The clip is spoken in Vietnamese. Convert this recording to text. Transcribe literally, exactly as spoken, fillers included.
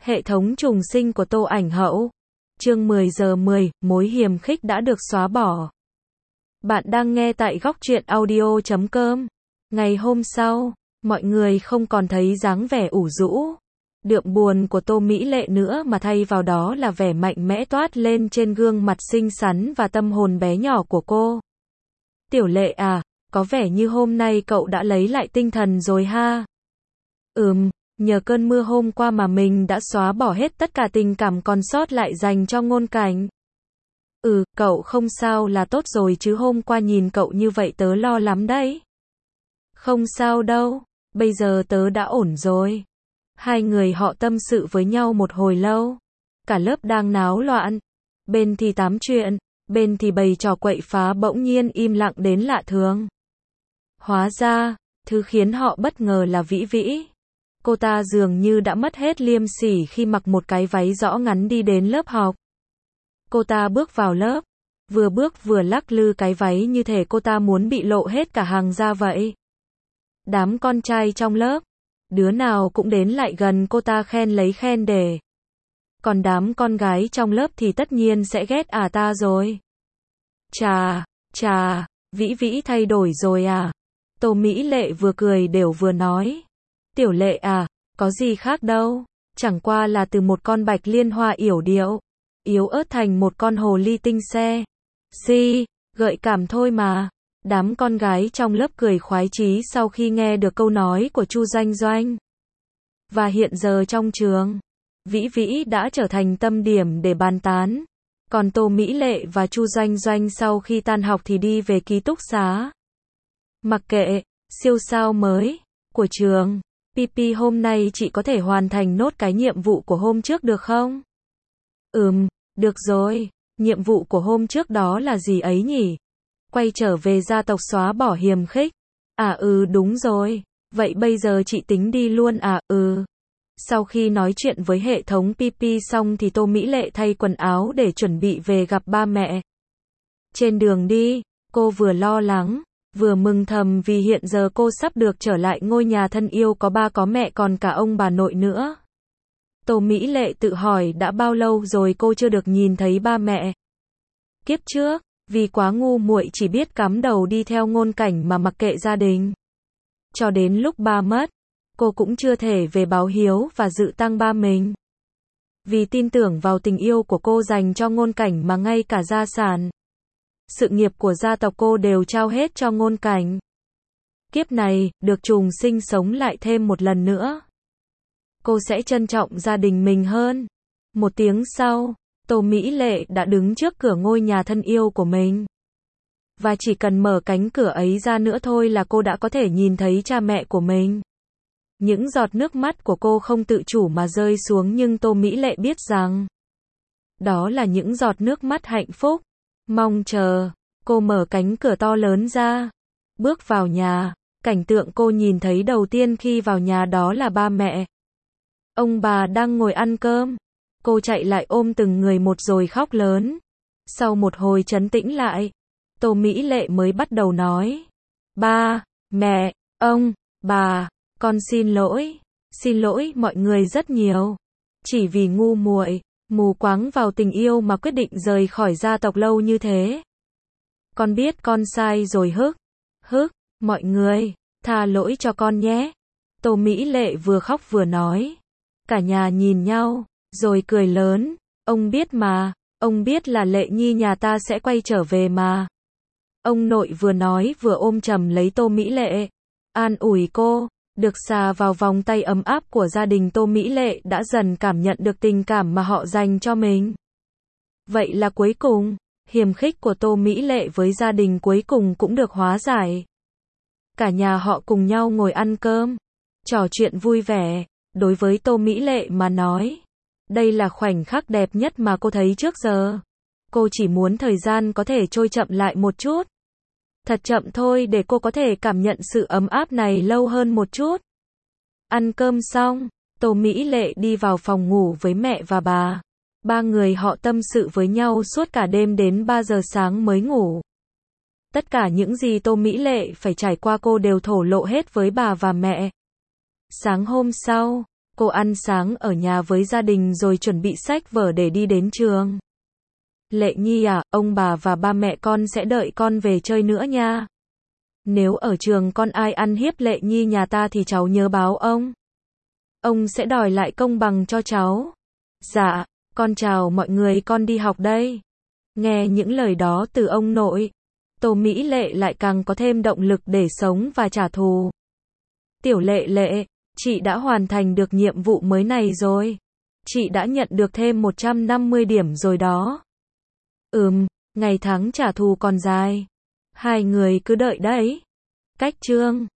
Hệ thống trùng sinh của Tô Ảnh Hậu. Chương mười giờ mười, mối hiềm khích đã được xóa bỏ. Bạn đang nghe tại góc truyện audio chấm com. Ngày hôm sau, mọi người không còn thấy dáng vẻ ủ rũ, đượm buồn của Tô Mỹ Lệ nữa mà thay vào đó là vẻ mạnh mẽ toát lên trên gương mặt xinh xắn và tâm hồn bé nhỏ của cô. Tiểu Lệ à, có vẻ như hôm nay cậu đã lấy lại tinh thần rồi ha. Ừm, nhờ cơn mưa hôm qua mà mình đã xóa bỏ hết tất cả tình cảm còn sót lại dành cho Ngôn Cảnh. Ừ, cậu không sao là tốt rồi chứ hôm qua nhìn cậu như vậy tớ lo lắm đấy. Không sao đâu, bây giờ tớ đã ổn rồi. Hai người họ tâm sự với nhau một hồi lâu. Cả lớp đang náo loạn. Bên thì tám chuyện, bên thì bày trò quậy phá bỗng nhiên im lặng đến lạ thường. Hóa ra, thứ khiến họ bất ngờ là Vĩ Vĩ. Cô ta dường như đã mất hết liêm sỉ khi mặc một cái váy rõ ngắn đi đến lớp học. Cô ta bước vào lớp, vừa bước vừa lắc lư cái váy như thể cô ta muốn bị lộ hết cả hàng ra vậy. Đám con trai trong lớp, đứa nào cũng đến lại gần cô ta khen lấy khen để. Còn đám con gái trong lớp thì tất nhiên sẽ ghét à ta rồi. Chà, chà, Vĩ Vĩ thay đổi rồi à? Tô Mỹ Lệ vừa cười đều vừa nói. Tiểu Lệ à, có gì khác đâu, chẳng qua là từ một con bạch liên hoa yểu điệu, yếu ớt thành một con hồ ly tinh xe. Si, gợi cảm thôi mà. Đám con gái trong lớp cười khoái chí sau khi nghe được câu nói của Chu Doanh Doanh. Và hiện giờ trong trường, Vĩ Vĩ đã trở thành tâm điểm để bàn tán. Còn Tô Mỹ Lệ và Chu Doanh Doanh sau khi tan học thì đi về ký túc xá. Mặc kệ, siêu sao mới của trường, Pipi hôm nay chị có thể hoàn thành nốt cái nhiệm vụ của hôm trước được không? Ừm, được rồi, nhiệm vụ của hôm trước đó là gì ấy nhỉ? Quay trở về gia tộc xóa bỏ hiềm khích. À ừ đúng rồi, vậy bây giờ chị tính đi luôn à? Ừ. Sau khi nói chuyện với hệ thống Pipi xong thì Tô Mỹ Lệ thay quần áo để chuẩn bị về gặp ba mẹ. Trên đường đi, cô vừa lo lắng, vừa mừng thầm vì hiện giờ cô sắp được trở lại ngôi nhà thân yêu có ba có mẹ còn cả ông bà nội nữa. Tô Mỹ Lệ tự hỏi đã bao lâu rồi cô chưa được nhìn thấy ba mẹ. Kiếp trước, vì quá ngu muội chỉ biết cắm đầu đi theo Ngôn Cảnh mà mặc kệ gia đình. Cho đến lúc ba mất, cô cũng chưa thể về báo hiếu và dự tang ba mình. Vì tin tưởng vào tình yêu của cô dành cho Ngôn Cảnh mà ngay cả gia sản, sự nghiệp của gia tộc cô đều trao hết cho Ngôn Cảnh. Kiếp này, được trùng sinh sống lại thêm một lần nữa. Cô sẽ trân trọng gia đình mình hơn. Một tiếng sau, Tô Mỹ Lệ đã đứng trước cửa ngôi nhà thân yêu của mình. Và chỉ cần mở cánh cửa ấy ra nữa thôi là cô đã có thể nhìn thấy cha mẹ của mình. Những giọt nước mắt của cô không tự chủ mà rơi xuống nhưng Tô Mỹ Lệ biết rằng đó là những giọt nước mắt hạnh phúc. Mong chờ, cô mở cánh cửa to lớn ra, bước vào nhà. Cảnh tượng cô nhìn thấy đầu tiên khi vào nhà đó là ba mẹ. Ông bà đang ngồi ăn cơm. Cô chạy lại ôm từng người một rồi khóc lớn. Sau một hồi trấn tĩnh lại, Tô Mỹ Lệ mới bắt đầu nói. Ba, mẹ, ông, bà, con xin lỗi, xin lỗi mọi người rất nhiều. Chỉ vì ngu muội, mù quáng vào tình yêu mà quyết định rời khỏi gia tộc lâu như thế. Con biết con sai rồi hức, hức, mọi người, tha lỗi cho con nhé. Tô Mỹ Lệ vừa khóc vừa nói. Cả nhà nhìn nhau, rồi cười lớn. Ông biết mà, ông biết là Lệ Nhi nhà ta sẽ quay trở về mà. Ông nội vừa nói vừa ôm chầm lấy Tô Mỹ Lệ, an ủi cô. Được xà vào vòng tay ấm áp của gia đình, Tô Mỹ Lệ đã dần cảm nhận được tình cảm mà họ dành cho mình. Vậy là cuối cùng, hiềm khích của Tô Mỹ Lệ với gia đình cuối cùng cũng được hóa giải. Cả nhà họ cùng nhau ngồi ăn cơm, trò chuyện vui vẻ. Đối với Tô Mỹ Lệ mà nói, đây là khoảnh khắc đẹp nhất mà cô thấy trước giờ. Cô chỉ muốn thời gian có thể trôi chậm lại một chút. Thật chậm thôi để cô có thể cảm nhận sự ấm áp này lâu hơn một chút. Ăn cơm xong, Tô Mỹ Lệ đi vào phòng ngủ với mẹ và bà. Ba người họ tâm sự với nhau suốt cả đêm đến ba giờ sáng mới ngủ. Tất cả những gì Tô Mỹ Lệ phải trải qua cô đều thổ lộ hết với bà và mẹ. Sáng hôm sau, Cô ăn sáng ở nhà với gia đình rồi chuẩn bị sách vở để đi đến trường. Lệ Nhi à, ông bà và ba mẹ con sẽ đợi con về chơi nữa nha. Nếu ở trường con ai ăn hiếp Lệ Nhi nhà ta thì cháu nhớ báo ông. Ông sẽ đòi lại công bằng cho cháu. Dạ, con chào mọi người, con đi học đây. Nghe những lời đó từ ông nội, Tô Mỹ Lệ lại càng có thêm động lực để sống và trả thù. Tiểu Lệ Lệ, chị đã hoàn thành được nhiệm vụ mới này rồi. Chị đã nhận được thêm một trăm năm mươi điểm rồi đó. Ừm, ngày tháng trả thù còn dài. Hai người cứ đợi đấy. Cách chương